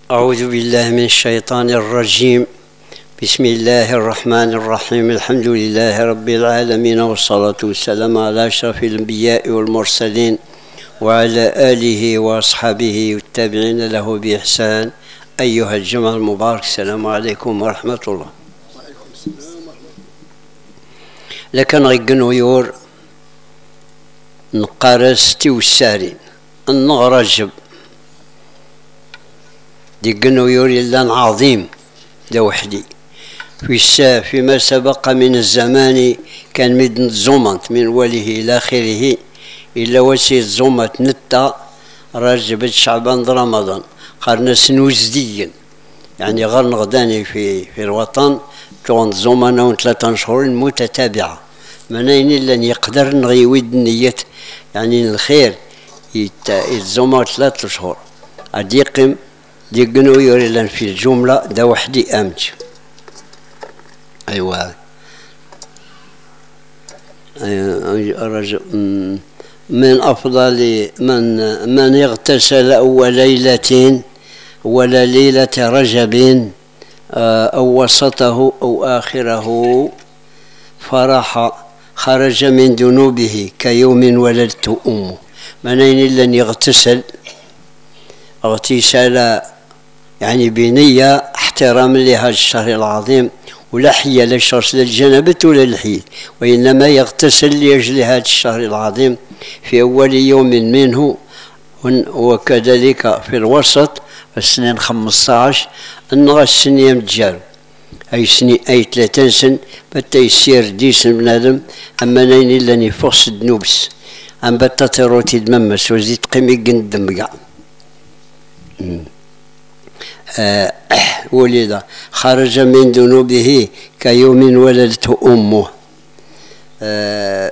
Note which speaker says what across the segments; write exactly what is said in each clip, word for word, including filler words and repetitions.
Speaker 1: أعوذ بالله من الشيطان الرجيم. بسم الله الرحمن الرحيم. الحمد لله رب العالمين، والصلاة والسلام على أشرف الأنبياء والمرسلين وعلى آله وأصحابه والتابعين له بإحسان. أيها الجمع المبارك، السلام عليكم ورحمة الله. لكن غيقنو يور نقارستي والسارين النغرجب ديقنو يوري لان عظيم ده وحدي في السا فيما سبق من الزمان كان مدن زومنت من وله إلى آخره إلا وسيد زومت نتا رجب شعبان رمضان قرنا سنوزديا، يعني غير نغداني في في الوطن كون زومنا ثلاثة شهور متتابعة منين إلا يقدر نغيود نية، يعني الخير يتزوما ثلاثة شهور أديقم ديقنو يوري لان في الجملة ده وحدي أمج. أيوة أيوة من أفضل من من اغتسل أول ليلة ولا ليلة رجب أو وسطه أو آخره فرح خرج من ذنوبه كيوم ولدت أمه. منين إلا يغتسل اغتسال يعني بنية احترام لهذا الشهر العظيم، ولا حية للشخص للجنابة ولا للحيد، وإنما يغتسل لأجل هذا الشهر العظيم في أول يوم منه، وكذلك في الوسط السنين خمسة عشر أنغى السنية متجارب أي سني أي ثلاثين سن بتا يسير ديسن بنادم. أما نين إلا نفوس الدنوبس أم بتا تروتي دممس وزيد قيمي قندم قاع. آه ولد خرج من ذنوبه كيوم ولدته أمه. آه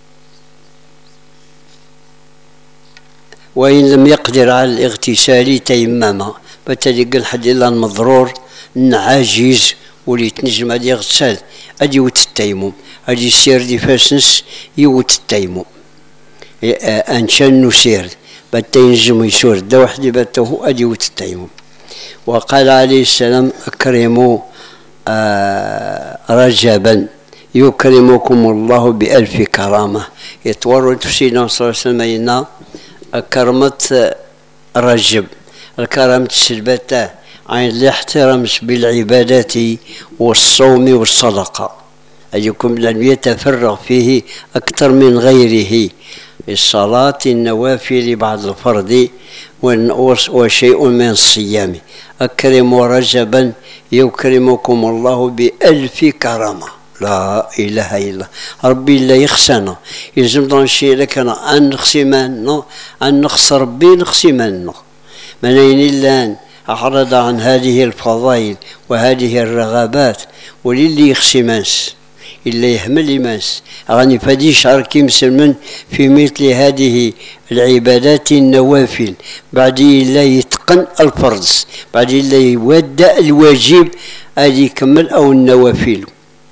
Speaker 1: وإن لم يقدر على الاغتسال تيمم، بتلقى الحد إلا المضرور عاجز ولي تنجم هادي يغتسل هادي يوت التيمم، هادي السير دي فاسنس يوت التيمم. آه أنشان نسير بتا ينجم يسور دا وحدي بته هادي يوت التيمم. وقال عليه السلام أكرموا آه رجبا يكرمكم الله بألف كرامة. يتورد سيدنا صلى الله عليه وسلم أكرمت رجب الكرامة السلبة عن الاحترام بالعبادات والصوم والصدقة، أيكم لن يتفرغ فيه أكثر من غيره، الصلاة النوافل بعد الفرض وشيء من الصيام. أكرموا رجبا يكرمكم الله بألف كرامة. لا إله إلا الله. ربي لا يخسنا يلزم دانشي لك أنا أن نخسي منا أن نخس ربي نخسي منا منين إلا أعرض عن هذه الفضائل وهذه الرغبات وللي يخسي مانس إلا يهمل مانس أغني فدي شاركي مسلمن في مثل هذه العبادات النوافل بعد إلا يتقن الفرض، بعد إلا يودع الواجب أدي يكمل أو النوافل.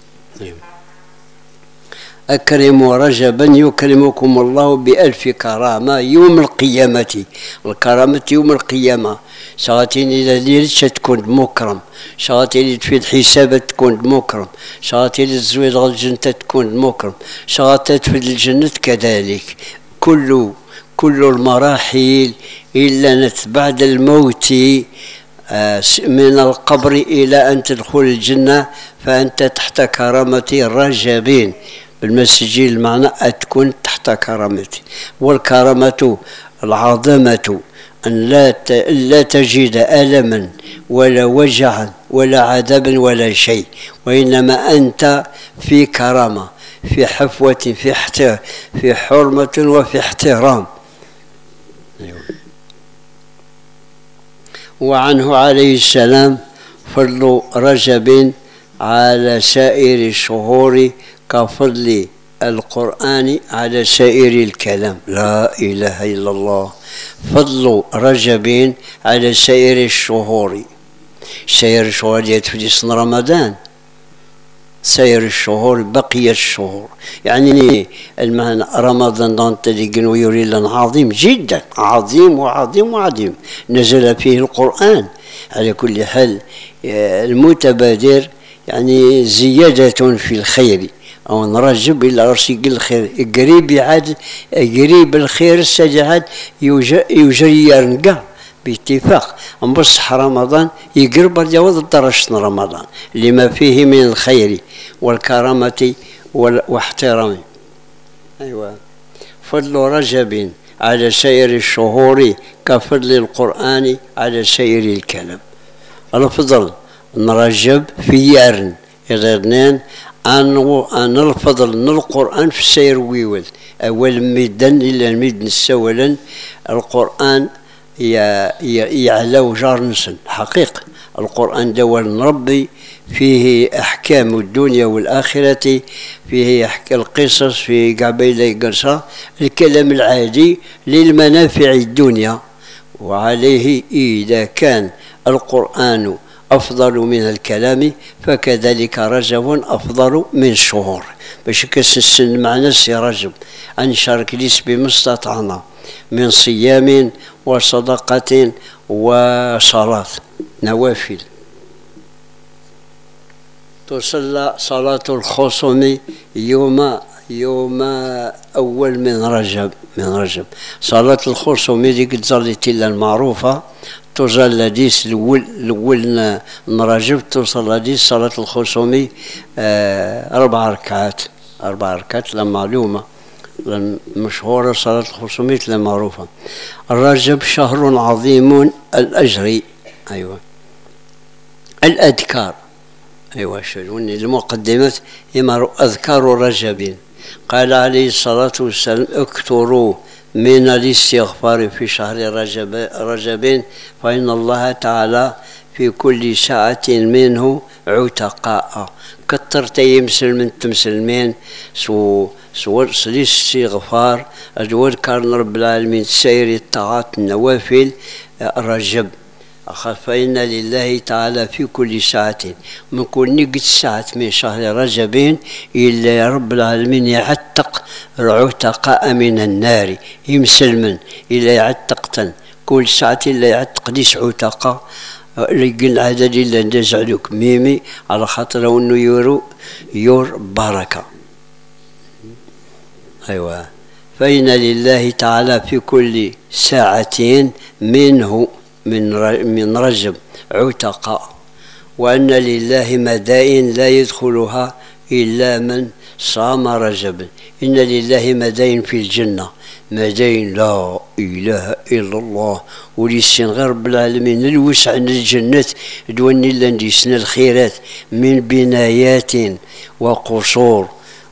Speaker 1: أكرموا رجبا يكرمكم الله بألف كرامة يوم القيامة. الكرامة يوم القيامة شغاتين إلى ليلة تكون مكرم، شغاتين في الحساب تكون مكرم، شغاتين الزويد الجنة تكون مكرم، شغاتات في الجنة كذلك. كل كل المراحل إلا بعد الموت من القبر إلى أن تدخل الجنة فأنت تحت كرامة الرجبين بالمسجل، المعنى تكون تحت كرامتي. والكرامة العظمة أن لا لا تجد ألما ولا وجعا ولا عذابا ولا شيء، وإنما أنت في كرامة، في حفوة، في احترام، في حرمة وفي احترام. وعنه عليه السلام فضل رجب على سائر الشهور كفضل القرآن على سائر الكلام. لا إله إلا الله. فضل رجب على سائر الشهور. سائر الشهور يتفدي سن رمضان، سائر الشهور بقية الشهور، يعني المعنى رمضان دانت اللي يوري لنا عظيم جدا، عظيم وعظيم وعظيم، نزل فيه القرآن على كل حال المتبادر يعني زيادة في الخير، أو نرجب إلى رشيق الخير قريب يعاد قريب الخير السجعات يجري يرنقع باتفاق بصح رمضان يقرب جواز درجة رمضان لما فيه من الخير والكرامة واحترام. أيوة. فضل رجب على سائر الشهور كفضل القرآن على سائر الكلام. الفضل نرجب في يارن يغيرنان أن الفضل من القرآن في السير ويول أول ميدان إلا الميدان السولا القرآن يعلى وجار نسن حقيقة. القرآن دول ربي فيه أحكام الدنيا والآخرة، فيه أحكام القصص، فيه قبيلة قصة الكلام العادي للمنافع الدنيا. وعليه إذا كان القرآن أفضل من الكلام فكذلك رجب أفضل من الشهور. باش كسسن مع ناس يا رجب أنشارك ليس بما استطعنا من صيام وصدقة وصلاة نوافل. تصلى صلاة الخصوم يوم يوم أول من رجب من رجب صلاة الخصوم ديك تصليت المعروفة توصل ديس الأول الأول نرجب توصل ديس صلاة الخصومي آه أربع ركعات أربع ركعات لا معلومة مشهورة صلاة الخصومية لا معروفة. الرجب شهر عظيم الأجر. أيوة. الأذكار. أيوة شنوني المقدمات يمر أذكار رجب. قال عليه الصلاة والسلام اكثروا من الاستغفار في شهر رجب رجب فإن الله تعالى في كل ساعة منه عتقاء. كثر تيمسلمين تمسلمين سو سو الاستغفار أدور كان رب العالمين سير الطاعات النوافل رجب. فإن لله تعالى في كل ساعة من كل نقد ساعة من شهر رجب إلا رب العالمين يعتق العتقاء من النار يمسلمن إلا يعتقتن كل ساعة إلا يعتق ديس عتقاء لقل العدد إلا ندزعلوك ميمي على خاطر أنه يورو يور بركة. أيوة. فإن لله تعالى في كل ساعة منه من من رجب عتقاء، وأن لله مدائن لا يدخلها إلا من صام رجب. إن لله مدائن في الجنة مدائن لا إله إلا الله ولسن غير رب العالمين الوسع الجنة دون إلا نديسنا الخيرات من بنايات وقصور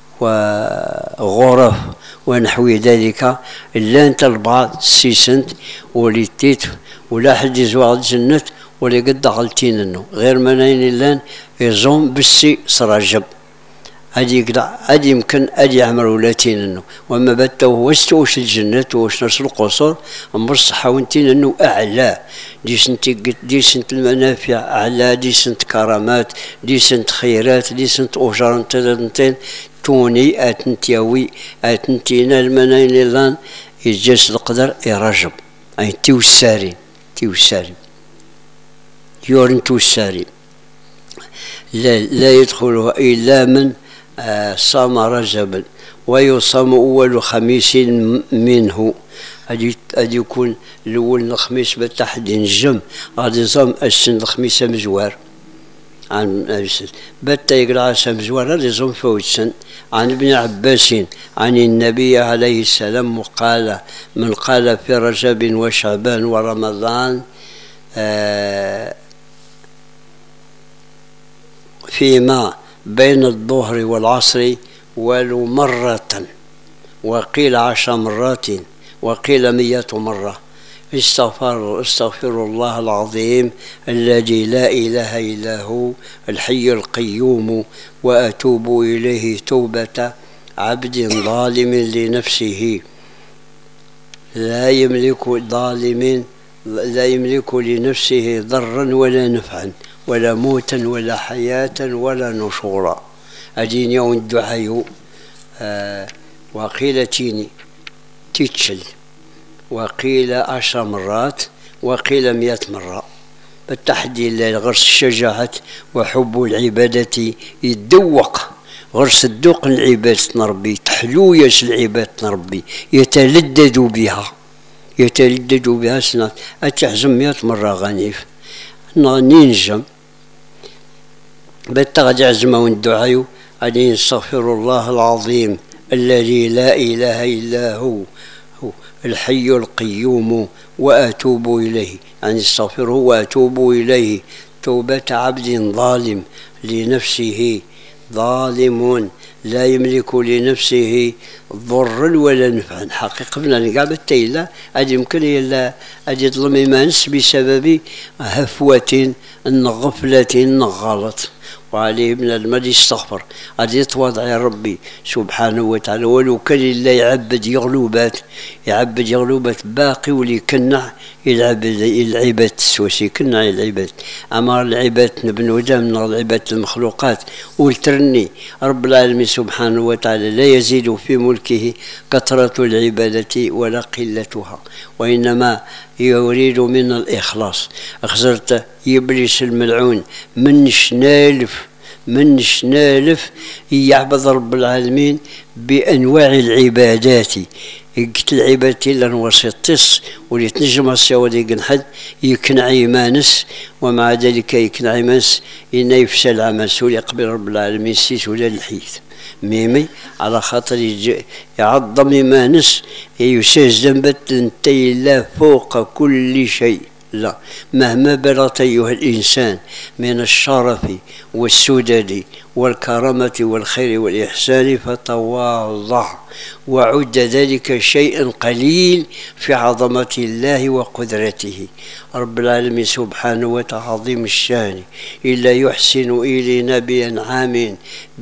Speaker 1: وغرف ونحو ذلك إلا أنت البعض سيسنت وليتيت ولا حد يزوع الجنة ولا قد دخلتين انه غير منين اللان يزوم بالسي سرجب هادي كدا هادي يمكن هادي يعمل ولاتين انه وما بات واش واش الجنة واش نفس القصور بصحة وانتين انه اعلى دي سنت دي سنت المنافع اعلى دي سنت كرامات دي سنت خيرات دي سنت اجر انتين توني اتنتياوي اتنتينا المنين اللان يجلس القدر يرجب اي توسارين توسارين يورن توسارين لا, لا يدخلها إلا من آه صام رجبا ويصام أول خميس منه. أدي أدي يكون الأول الخميس بتحدي الجم غادي يصام السن الخميس مزوار عن بتا يقرا مزوار غادي يصوم فوت سن. عن ابن عباس عن النبي عليه السلام قال من قال في رجب وشعبان ورمضان آه فيما بين الظهر والعصر ولو مرة وقيل عشر مرات وقيل مئة مرة استغفر استغفر الله العظيم الذي لا إله إلا هو الحي القيوم وأتوب إليه توبة عبد ظالم لنفسه لا يملك ظالم لا يملك لنفسه ضرا ولا نفعا ولا موتا ولا حياة ولا نشورا. أدين يوم الدعاء آه وقيل تيني تيتشل وقيل عشر مرات وقيل مئة مرة بالتحدي الله غرس الشجاعة وحب العبادة يدوق غرس الذوق العبادة ربي تحلو ياس العبادة ربي يتلذذ بها يتلذذ بها سنة أتعزم مئة مرة غنيف ننجم بالتغد عزمه والدعاء عليه نستغفر الله العظيم الذي لا إله إلا هو هو الحي القيوم وأتوب إليه يعني استغفره وأتوب إليه توبة عبد ظالم لنفسه ظالم لا يملك لنفسه ضرا ولا نفعا حقيقة بنا قاعد التيلة أدي يمكن إلا أدي ظلم إيمانس بسبب هفوة غفلة غلط وعليه من المال يستغفر غادي يتواضع يا ربي سبحانه وتعالى ولو كان لا يعبد يغلوبات يعبد يغلوبات باقي ولي كنع يلعب العباد السوسي كنع العباد أما العباد نبنو دام من العباد المخلوقات والترني رب العالمين سبحانه وتعالى لا يزيد في ملكه كثرة العبادة ولا قلتها وإنما يريد من الإخلاص أخزرت إبليس الملعون منش نالف منش نالف يعبد رب العالمين بأنواع العبادات قلت العبادة لن وسطس ولي تنجم السوادي قنحد يكنع إيمانس ومع ذلك يكنع إيمانس إن يفشل العمل سولي يقبل رب العالمين سيس ولا الحيث ميمي على خاطر يعظم إيمانس يساز ذنبت لنتي الله فوق كل شيء لا مهما بلغت أيها الإنسان من الشرف والسدد والكرامة والخير والإحسان فتواضع وعد ذلك شيئا قليل في عظمة الله وقدرته رب العالمين سبحانه وتعالى عظيم الشان إلا يحسن إلينا بأنعام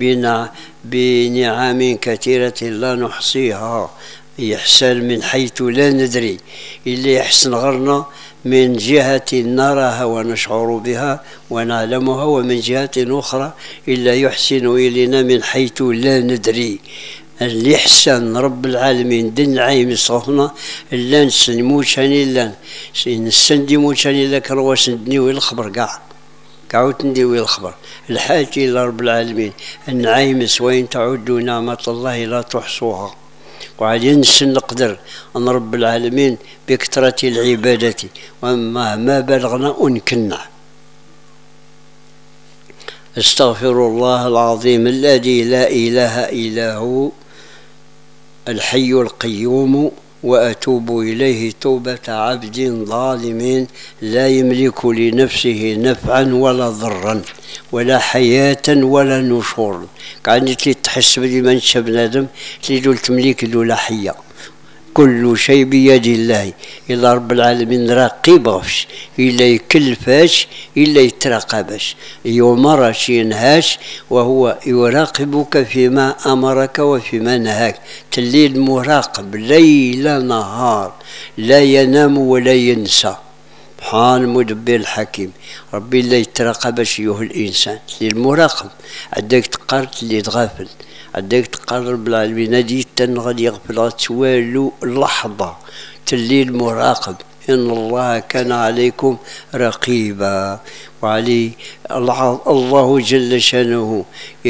Speaker 1: بنعم كثيرة لا نحصيها يحسن من حيث لا ندري إلا يحسن غرنا من جهة نراها ونشعر بها ونعلمها ومن جهة أخرى إلا يحسن إلينا من حيث لا ندري الإحسان رب العالمين دن عيم صفنا إلا نسن موشاني إلا نسن دي موشاني إلا كرواس ندنيوي الخبر قاع قاعوت نديوي الخبر الحاجة إلى رب العالمين النعيمس وإن تعدوا نعمة الله لا تحصوها وعلي نسن نقدر أن رب العالمين بكثرة العبادة وما ما بلغنا أنكنا استغفر الله العظيم الذي لا إله إلا هو الحي القيوم وأتوب إليه توبة عبد ظالم لا يملك لنفسه نفعا ولا ضرا ولا حياة ولا نشور كانت تحس بلي ما نشا بنادم تلي تمليك لا حية كل شيء بيد الله إلا رب العالمين راقب غفش إلا يكلفاش إلا يتراقبش يوم راش ينهاش وهو يراقبك فيما أمرك وفيما نهاك تلي المراقب ليل نهار لا ينام ولا ينسى سبحان المدبر الحكيم ربي لا يتراقبش أيها الإنسان المراقب عندك تقارت اللي تغافل عندك تقرب العالمين هادي غادي يغفل توالو لحظة تلي المراقب إن الله كان عليكم رقيبا وعلي الله جل شانه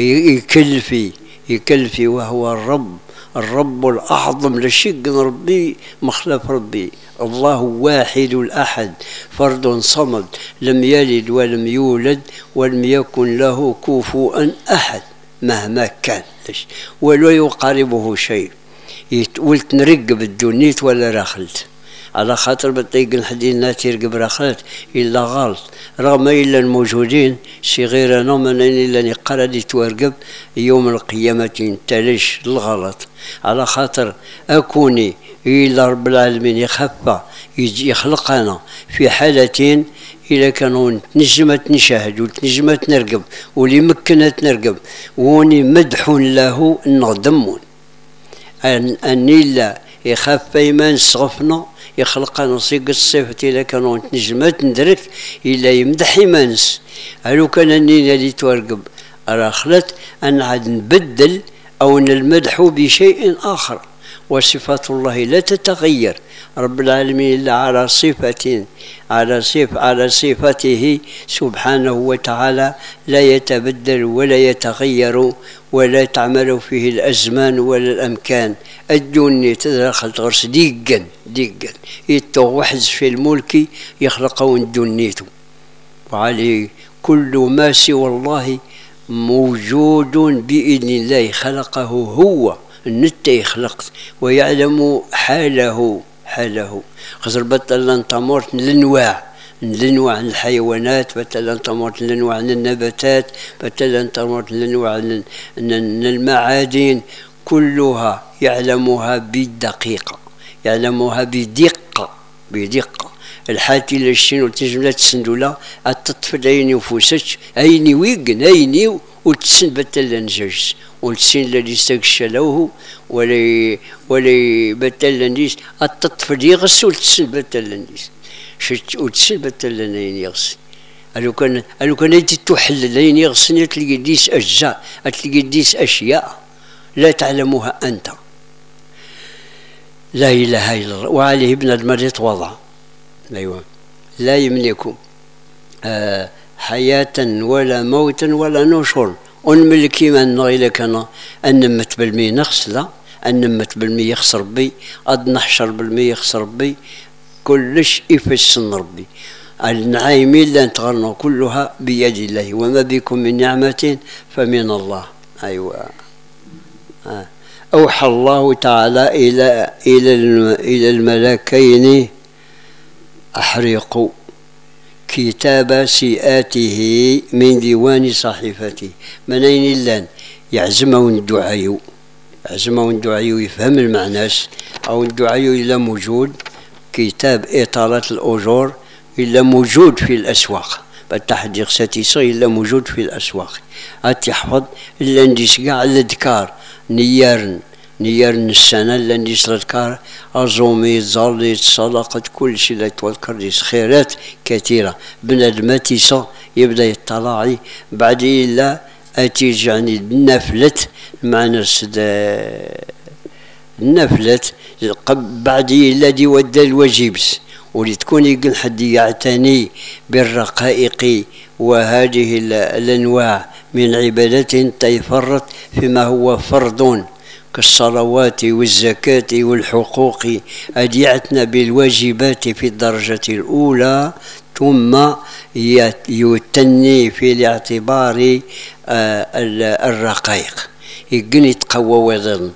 Speaker 1: يكلفي يكلفي وهو الرب الرب الأعظم لشق ربي مخلف ربي الله واحد الأحد فرد صمد لم يلد ولم يولد ولم يكن له كفوا أحد مهما كان ولا يقاربه شيء ولت نرقب الدنيت ولا راخلت على خاطر بطيق الحدينا تيرقب راخلت إلا غلط رغم إلا الموجودين صغيرا نومنا إلا نقرأ تورقب يوم القيامة تلش الغلط على خاطر أكوني إلا رب العالمين يخفى يخلقنا في حالتين إلا كانوا نجمت نشاهد وتنجمت نرقب واللي مكنت نرقب وني مدح له نغدمون أن أني لا يخاف إيمان صغفنا يخلق نصيق الصفة إلا كانوا نجمت ندرك إلا يمدح إيمانس هلو كان أني اللي تورقب أراخلت أن عاد نبدل أو نلمدح بشيء آخر وصفات الله لا تتغير. رب العالمين إلا على صفة على صفة على صفته سبحانه وتعالى لا يتبدل ولا يتغير ولا تعمل فيه الأزمان ولا الأمكان. الدنيا تدخل تغرس ديقا ديقا يتو وحز في الملك يخلقون دنيته، وعليه كل ما سوى الله موجود بإذن الله، خلقه هو النت يخلقت ويعلم حاله حاله خزر بطل أن تمرت الأنواع الأنواع الحيوانات، بطل أن تمرت الأنواع النباتات، بطل أن تمرت الأنواع المعادن، كلها يعلمها بالدقيقة، يعلمها بدقة بدقة. الحاتي للشين وتجملة تسندولا التطفل أيني وفوسش أيني ويقن أيني وتسن بتل نجرس والسين الذي استغشلوه ولا ولا بتل نجرس التطفل يغس وتسن بتل نجرس شت وتسن بتل يغس. ألو كان ألو كان يجي تحل لين يغسني تلقي ديس أجزاء، تلقي ديس أشياء لا تعلمها أنت. لا إله إلا الله. وعليه ابن المريض وضع أيوة لا يملك آه حياة ولا موتا ولا نشر. ونملكي من نغيلك أنا أنمت بالمي نخس لا أنمت بالمي يخسر بي أد نحشر بالمي يخسر بي كلش يفسن ربي. النعيمين لا تغرنا كلها بيد الله وما بكم من نعمة فمن الله. أيوة آه. أوحى الله تعالى إلى إلى إلى الملكين أحرقوا كتاب سيئاته من ديوان صحيفته. منين اللان يعزمون الدعاء يعزمون الدعاء يفهم المعناس أو الدعاء إلا موجود كتاب إطالات الأجور إلا موجود في الأسواق بالتحديق ساتيسي إلا موجود في الأسواق. أتحفظ إلا نديس كاع الأذكار نيارن نيارن السنة اللي نديس الأذكار أزومي زالي صدقة كل شيء لا يتذكر ديس خيرات كثيرة. بنادم تيسا يبدا يطلع بعد إلا أتيجعني النفلت معنى النفلت بعد إلا دي ودى الواجبس ولتكون يقول حد يعتني بالرقائق وهذه الأنواع من عبادة تيفرط فيما هو فرض كالصلوات والزكاة والحقوق. أديعتنا بالواجبات في الدرجة الأولى ثم يتني في الاعتبار الرقائق يقن يتقوى ويظن.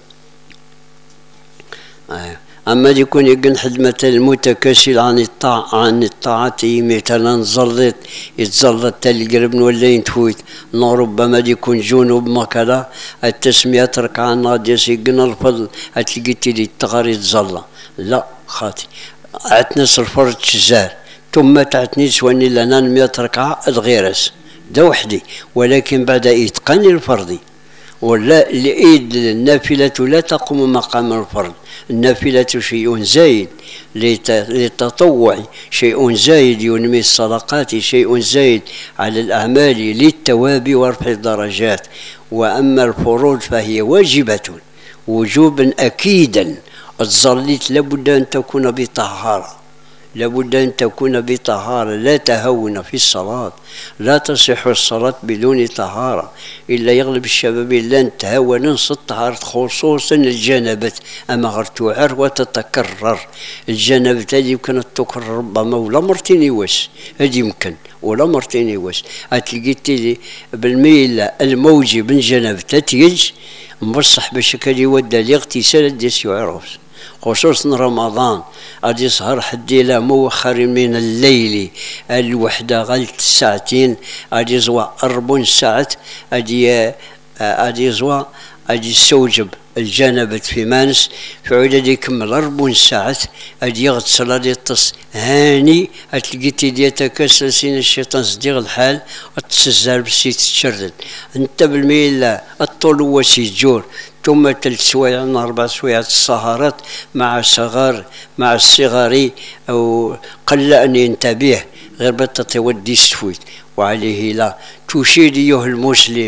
Speaker 1: أما يكون يقن خدمة المتكاسل عن الطاعة عن الطاعة مثلا زلط يتزلط تلقرب ولا ينتفوت ربما يكون جنوب مكلا التسمية ركعة ناضيس يقن الفضل هتلقي تلي التغار يتزلى لا خاطي عتنس الفرد شزار ثم تعتني سواني لنا مئة ركعة الغيرس ده وحدي ولكن بعد إتقان الفرض ولا لإيد النافلة لا تقوم مقام الفرض. النافلة شيء زايد للتطوع شيء زايد ينمي الصدقات شيء زايد على الأعمال للتواب ورفع الدرجات. وأما الفروض فهي واجبة وجوبا أكيدا. الصليت لابد أن تكون بطهارة لابد أن تكون بطهارة لا تهون في الصلاة. لا تصح الصلاة بدون طهارة إلا يغلب الشباب إلا أن تهون نص الطهارة خصوصا الجنبة أما غير تعر وتتكرر. الجنبة هذه يمكن تكرر ربما ولا مرتين يوس هذه يمكن ولا مرتين يوس. هتلقيتي بالميل الموجب من جنبة تتيج مبصح بشكل يودى الاغتسال ديس يعرف خصوصا رمضان غادي يسهر حدي لا موخر من الليل الوحدة غلت ساعتين غادي يزوى أربع ساعات غادي غادي يزوى غادي يستوجب الجنبة في مانس في عدد يكمل أربع ساعات غادي يغتسل غادي يطس هاني هتلقيتي ديالك سين الشيطان صديق الحال تسزر بسيت تشردد انت بالميل الطول هو سيجور ثم ثلاث سوايع من أربع سوايع السهرات مع صغار مع الصغار أو قل أن ينتبه غير بطة ودي السويت. وعليه لا تشير أيها المسلم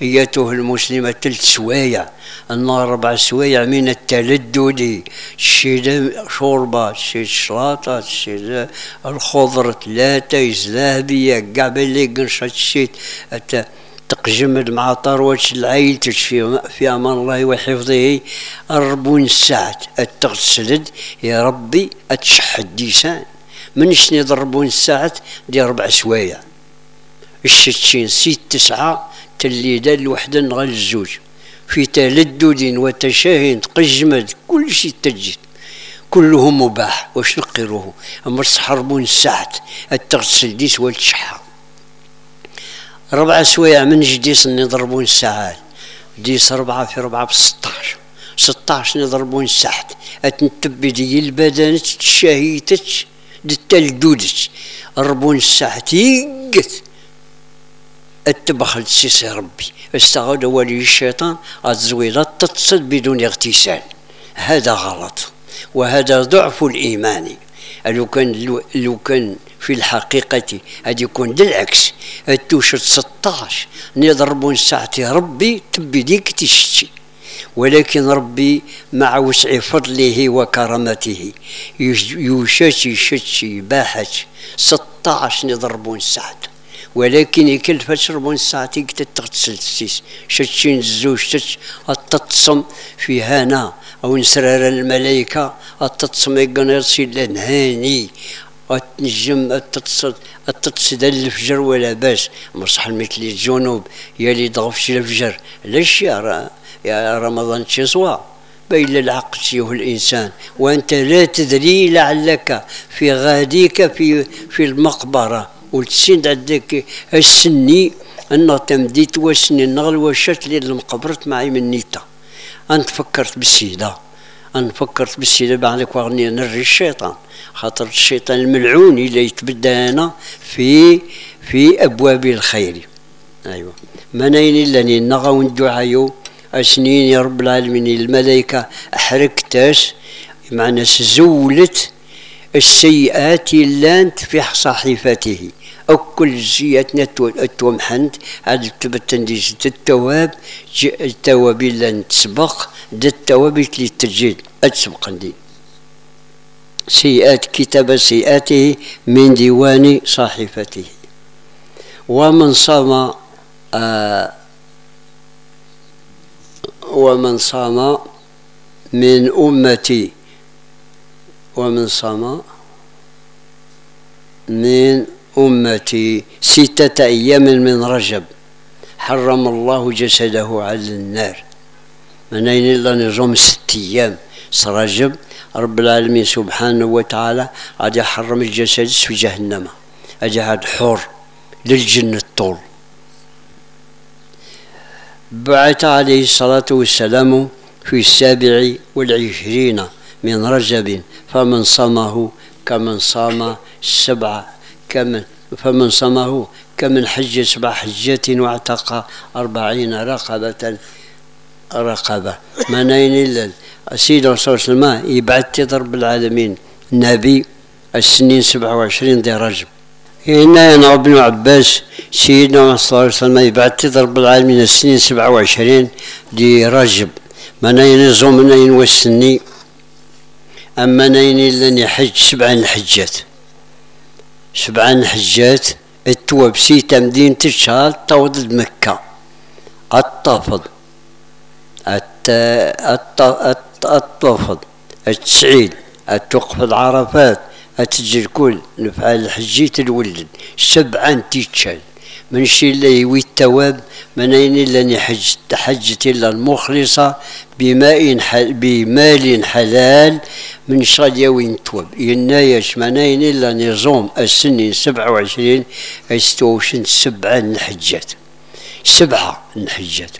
Speaker 1: أيتها المسلمة ثلاث سوايع، النهار ربع سوايع من التلدد، تشي شوربة، تشي شلاطة، تشي الخضر ثلاثة، زلابية، كاع باللي قنشة تشيت تقجمد مع طروة العيل في في أمان الله وحفظه أربعين ساعة التغسلد يا ربي أتشحد ديسان من شني ضربون ساعة دي ربع سوايع الشتشين ست تسعة تليدا الوحدة نغال الزوج في تلدد وتشاهين تقجمد كل شيء تجد كله مباح واش نقروه أما ربعين ساعة التغسل ديس والتشحة ربع سوايع من جديس نضربون ساعات ديس ربعة في ربعة بستاش ستاش نضربون ساعة أتنتبي دي البدن تشاهيتش دتلدودش ربون ساعة يقت التبخل سيسي ربي استغاد ولي الشيطان الزويلات تتصل بدون اغتسال، هذا غلط وهذا ضعف الإيمان. لو كان لو كان في الحقيقة هذا يكون بالعكس التوشت ستاش نضربون ساعة ربي تبي ديك تشتي، ولكن ربي مع وسع فضله وكرامته يشتي شتي باحت ستاش نضربون ساعة، ولكن يكلفش ربون ساعة تغتسل السيس شتشين الزوج شتش التتصم في هنا أو نسرر الملائكة التتصم يقنرسي لنهاني النجم التتصد التتصد الفجر ولا باس مصح مثل الجنوب يلي ضغفش الفجر ليش يا يا رمضان تشزوا بين العقل فيه الإنسان وأنت لا تدري لعلك في غاديك في في المقبرة وتسند عندك السني أن تمديت وسني النغل وشت لي المقبرت معي من نيتا أنت فكرت بالسيدة أنا فكرت بالسيدة بعدك وغني نري الشيطان خاطر الشيطان الملعون اللي يتبدى هنا في في أبواب الخير. أيوة منين إلا نغاو ندعايو أسنين يا رب العالمين الملائكة حركتاس معنى زولت السيئات اللانت في صحيفته أو كل سيئاتنا التومحنت هذا تبتن دي التواب التواب اللي تسبق ده التواب اللي تجد أتسبق دي سيئات كتاب سيئاته من ديوان صحيفته. ومن صام آه ومن صام من أمتي ومن صام من أمتي ستة أيام من رجب حرم الله جسده على النار. منين إلا نظام ست أيام رجب رب العالمين سبحانه وتعالى عاد يحرم الجسد في جهنم أجي عاد حر للجن الطول. بعث عليه الصلاة والسلام في السابع والعشرين من رجب فمن صامه كمن صام السبع كمن فمن صامه كمن حج سبع حجات واعتق أربعين رقبة رقبة. منين إلا السيد الرسول صلى الله عليه وسلم يبعث رب العالمين النبي السنين سبعة وعشرين دي رجب. هنا أنا ابن عباس سيدنا صلى الله عليه وسلم يبعث رب العالمين السنين سبعة وعشرين دي رجب. منين زوم منين والسني أما نين إلا يحج سبع الحجات سبع الحجات التوابسي تمدين تشال توضد مكة الطافض الطافض التسعيد التوقف العرفات التجي الكل نفعل الحجيت الولد سبعا تيتشال من شي اللي يوي التواب منين إلا حج حجت إلا المخلصة بماء حل بمال حلال من شادية وين توب ينايش منين إلا نظام السنين سبعة وعشرين استوشن سبعة نحجات سبعة نحجات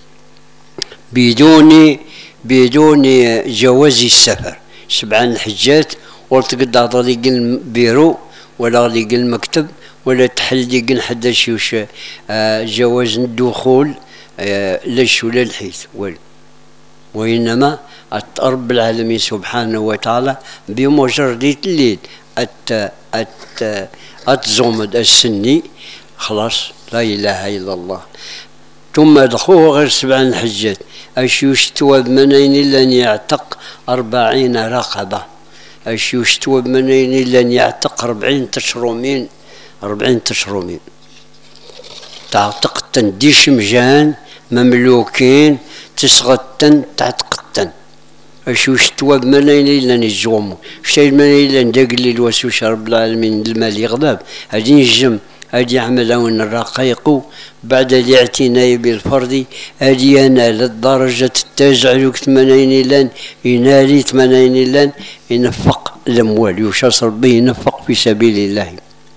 Speaker 1: بدون بدون جواز السفر سبعة نحجات وتقدر طريق البيرو ولا طريق المكتب ولا تحل ديقن حدا شيوش آه جواز الدخول آه ليش ولا الحيث وإنما رب العالمين سبحانه وتعالى بمجرد الليل أت أت أتزومد السني خلاص لا إله إلا الله ثم دخوه غير سبع الحجات اش يشتوى بمنين لن يعتق أربعين رقبة اش يشتوى بمنين لن يعتق أربعين تشرومين أربعين تشرومين تعتق تنديش مجان مملوكين تسغتن تعتقتن اش يشتوى بمنين لن يجومو شتي المنين لن داقلي الوسوش رب العالمين المال يغضب هادي نجم هادي يعملون الرقيق بعد الاعتناء بالفرد هادي ينال الدرجة التاجع ثمانين لان ينالي ثمانين لان ينفق الأموال يشاصر به ينفق في سبيل الله.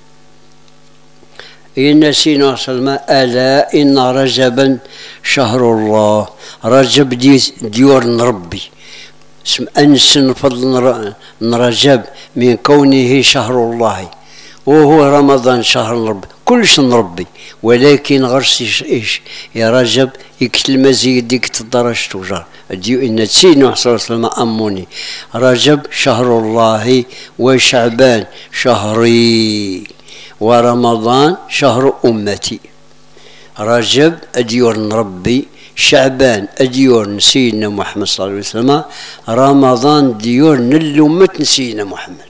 Speaker 1: إن سينا سلمى ألا إن رجبا شهر الله رجب دي ديور نربي اسم أنس فضل رجب من كونه شهر الله وهو رمضان شهر نربي كلش نربي ولكن غرس ايش يا رجب يكتل مزيد ديك الدرجة توجر ديو ان سيدنا صلى الله عليه وسلم اموني رجب شهر الله وشعبان شهري ورمضان شهر امتي. رجب اديور نربي شعبان اديور سيدنا محمد صلى الله عليه وسلم رمضان ديور نلومت سيدنا محمد.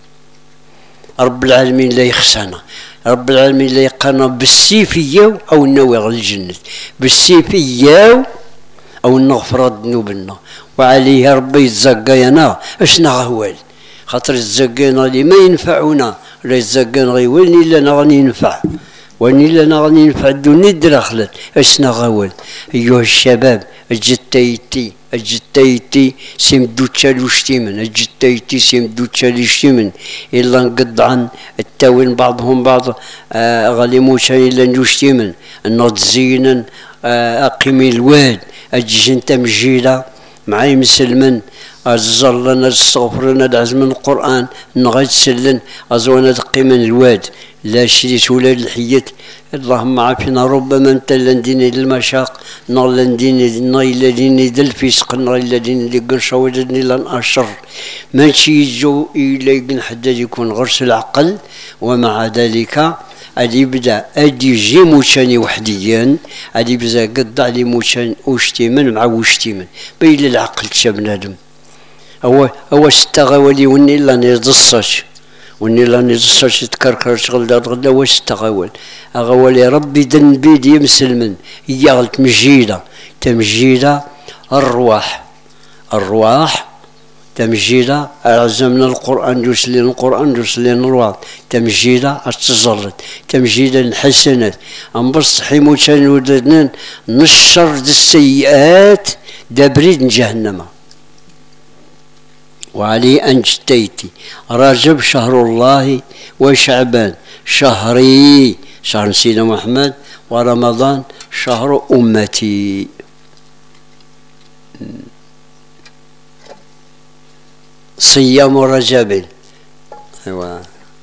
Speaker 1: رب العالمين لا يخسنا رب العالمين لا يقنا بالسيفية أو نوغ الجنة بالسيفية أو نغفر ذنوبنا وعليها ربي يتزقينا اشنا غهوال خاطر يتزقينا اللي ما ينفعنا ولا يتزقينا غيولني إلا نغني ينفع واني لا نغني ينفع الدنيا درخلت اشنا غوال. أيها الشباب الجتايتي الجتايتي سيمدو تشالو شتيمن الجتايتي سيمدو تشالو شتيمن إلا نقض عن التاوين بعضهم بعض آه غالي موشا إلا نوشتيمن النوض زينا آه أقيمي الواد أجيجنت مجيلة معاي مسلمن أزلنا استغفرنا العزم من القرآن نغيت سلن أزوانا تقي من الواد لا شريت ولا الحيات اللهم عافنا ربما انت لنديني المشاق نار لنديني ناي لديني ذا الفسق نار لديني اللي قرشا وجدني لن أشر ماشي يجو إلي حداد يكون غرس العقل. ومع ذلك أدي يبدا أدي يجي موشاني وحديا أدي يبدا قد علي موشان وشتيمن مع وشتيمن بين العقل شاب نادم هو هو استغولي وني لا نيضصش وني لا نيضصش تكركر شغل دار غدا واش استغول اغولي ربي ذنبي دي مسلمن هي غلط مجيده تمجيده الرواح الرواح تمجيده عزمنا القران دوس لنا القران دوس لنا الرواح تمجيده التزلط تمجيده الحسنات انبصحي موشان ودنن نشر السيئات دبريد جهنم. وعلي أنجتيتي رجب شهر الله وشعبان شهري شهر سيدنا محمد ورمضان شهر أمتي. صيام رجب أيوة.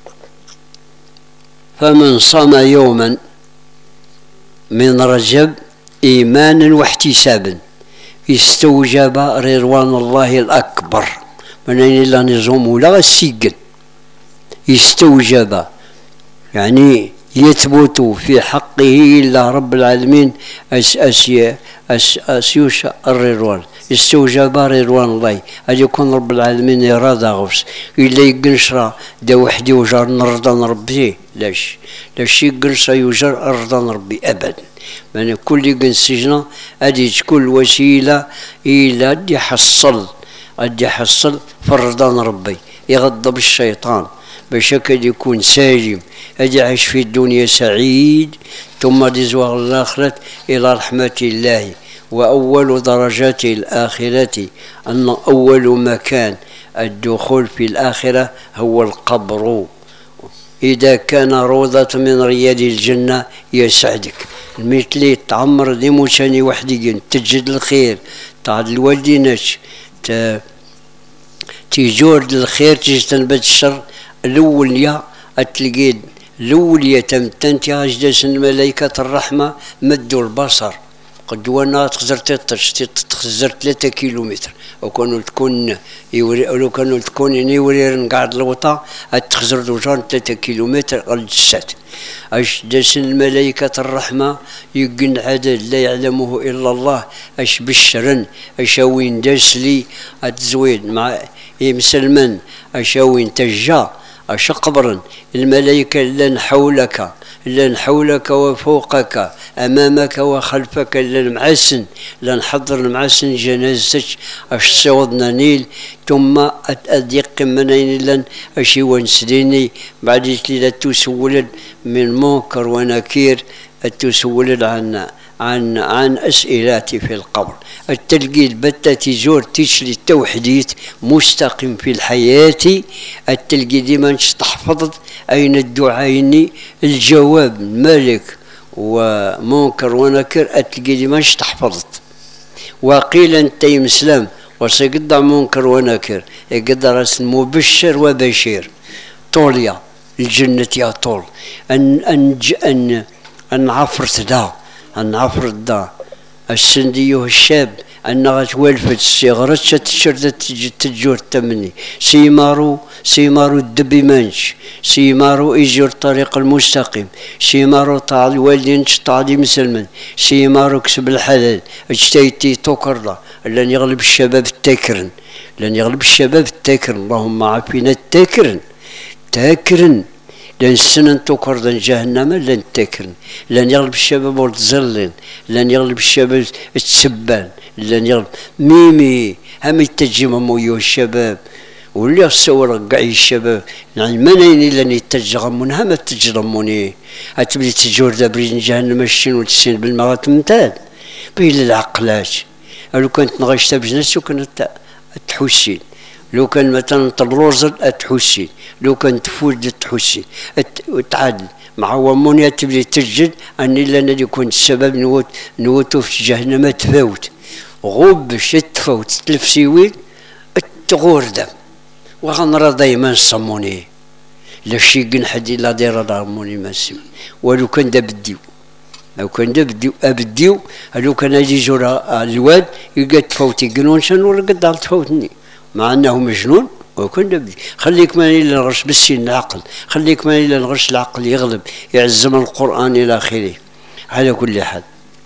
Speaker 1: فمن صام يوما من رجب إيمانا واحتسابا استوجب رضوان الله الأكبر من أين لا نظام ولا السجن يستوجب يعني يثبت في حقه إلا رب العالمين أس أس أس أسيوش الرضوان استوجب رضوان الله أن يكون رب العالمين يراد غوص إلا يقنشرا دا وحدي وجار نرضى ربي لاش لاش يقنشرا يجر أرضى ربي أبدا من كل يقنسجنا أدي كل وسيلة إلى يحصل أدي يحصل فرضان ربي يغضب الشيطان بشكل يكون سالم أدي يعيش في الدنيا سعيد ثم يزوغ الآخرة إلى رحمة الله. وأول درجات الآخرة أن أول مكان الدخول في الآخرة هو القبر إذا كان روضة من رياض الجنة يسعدك مثلي تعمر دي موشاني وحدي تجد الخير تعد الوالدينش تيجور الخير تجتنب الشر الأولية التلقيد الأولية تمتنتي أجداس الملائكة الرحمة مدوا البصر قد وانا تخزر تطش تخزر ثلاثة كيلومتر وكانوا تكون يوري لو كانوا تكون يوري نقعد الوطا تخزر دوجان ثلاثة كيلومتر غير السات اش داس الملائكة الرحمة يقن عدد لا يعلمه الا الله اش بشرن اش وين داس لي التزويد مع مسلمان اش وين تجا اش قبرا الملائكة لن حولك لن حولك وفوقك امامك وخلفك لن معسن لن حضر المعسن جنازتك اش صوضنا نيل ثم اديق منين لن اشي ونسليني بعد لا تسولد من منكر ونكير تسولد عن عن عن اسئلاتي في القبر التلقي البتة تجور تشلي التوحيد مستقيم في الحياة التلقي ديما تحفظ اين الدعايني الجواب مالك ومنكر ونكر التلقي ديما تحفظت وقيل انت مسلم وسيقطع منكر ونكر يقدر اسم مبشر وبشير طوليا الجنة يا طول ان ان ان ان عفرت دا ان عفرت دا السنديو الشاب ان غتوالفت الصغرى تشردت تجور تمني سيمارو سيمارو الدبي مانش سيمارو يجور الطريق المستقيم سيمارو طاع الوالدين طاع مسلمن سيمارو كسب الحلال اجتيتي توكرلا لن يغلب الشباب التاكرن لن يغلب الشباب التاكرن اللهم عافينا التاكرن تاكرن لان السنن توكردن جهنم لن تاكرن لن يغلب الشباب والتزلين لن يغلب الشباب التسبان لن يغلب ميمي هم يتجمع مويو الشباب واللي صور قاعي الشباب يعني منين لن يتجرمون هم تجرموني هتبدي تجور دابرين جهنم الشين وتسين بالمرات ممتاز بين العقلات لو كانت نغشتها بجنس وكانت تحسين لو كان مثلا تبروزر تحسين لو كان تفوز تحسين وتعادل مع ومونيا تبدي تسجد اني لنا يكون السبب نوت نوتو في جهنم تفاوت غوب باش تفوت تلف سيويل تغوردم وغنرى دايما صموني لا شي كن حدي لا داير راموني ماسم ولو كان دا بديو لو كان دا بديو ابديو لو كان يجي جورا الواد يلقى تفوتي قنون شنو قد تفوتني مع انه مجنون وكن دا بدي خليك ماني الا نغش بالسين العقل خليك ماني الا نغش العقل يغلب يعزم القران الى اخره على كل حال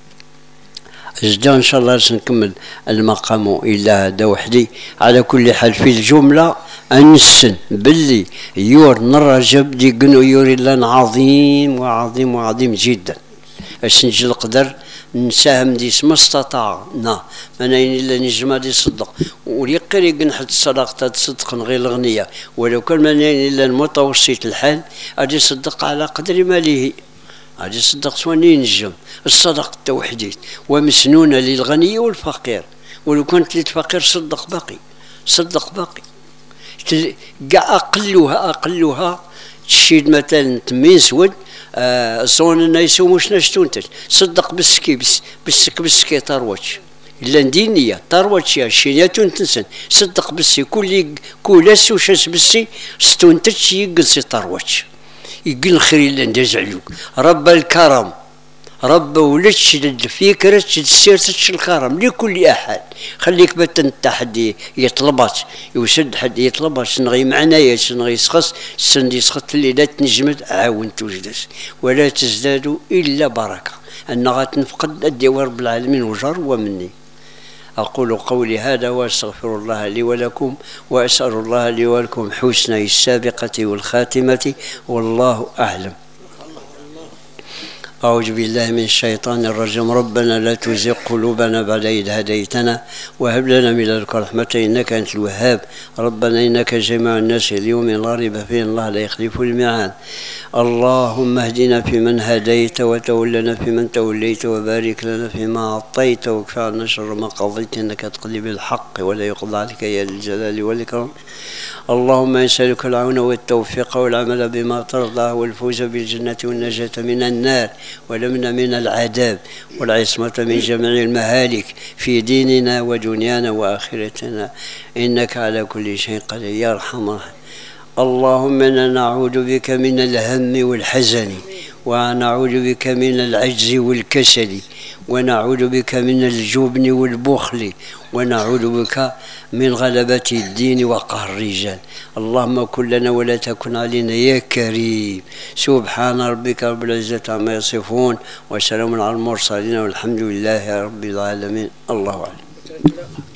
Speaker 1: زدا ان شاء الله سنكمل المقام الا هذا وحدي على كل حال في الجمله انسن باللي يور نرجب دي قنو يوري لنا عظيم وعظيم وعظيم جدا باش نجي نقدر نساهم دي ما استطعنا منين الا نجمع دي صدق وليقر يقنحت الصدقه تصدق غير الغنيه ولو كان منين الا المتوسط الحال اجي صدق على قدر ماله اجي صدق سواني نجم الصدق التوحيد ومسنونه للغني والفقير ولو كانت للفقير صدق باقي صدق باقي كاع اقلها اقلها تشيد مثلا تمين سود آه صون نايسو مش نشتونتش صدق بالسكي بس بالسك بالسكي طروتش الا ندينيه طروتش يا شينياتو تنسن صدق بالسي كل كل سوشس بالسي ستونتش يقص طروتش يقل الخير الا نداز عليك رب الكرم رب ولدش الفكرة تسيرتش الكرم لكل احد خليك بتن تحدي يطلبات يوسد حد يطلبات شنغي معنايا شنغي يسخص سن يسخط اللي لا تنجمد عاون توجدس ولا تزداد الا بركه انها تنفقد الدواء رب العالمين وجر ومني اقول قولي هذا واستغفر الله لي ولكم واسال الله لي ولكم حسن السابقه والخاتمه والله اعلم. أعوذ بالله من الشيطان الرجيم ربنا لا تزغ قلوبنا بعد إذ هديتنا وهب لنا من لدنك رحمة إنك أنت الوهاب ربنا إنك جميع الناس اليوم لا ريب فيه الله لا يخلف الميعاد اللهم اهدنا فيمن هديت وتولنا فيمن توليت وبارك لنا فيما أعطيت واكف عنا شر ما قضيت إنك تقضي بالحق ولا يقضى عليك يا ذا الجلال والإكرام اللهم نسألك العون والتوفيق والعمل بما ترضى والفوز بالجنة والنجاة من النار والأمن من العذاب والعصمة من جميع المهالك في ديننا ودنيانا وآخرتنا إنك على كل شيء قدير يا أرحم الراحمين. اللهم إنا نعوذ بك من الهم والحزن ونعوذ بك من العجز والكسل، ونعوذ بك من الجبن والبخل، ونعوذ بك من غلبة الدين وقهر الرجال. اللهم كن لنا ولا تكن علينا يا كريم. سبحان ربك رب العزة عما يصفون، وسلام على المرسلين، والحمد لله رب العالمين. الله أعلم.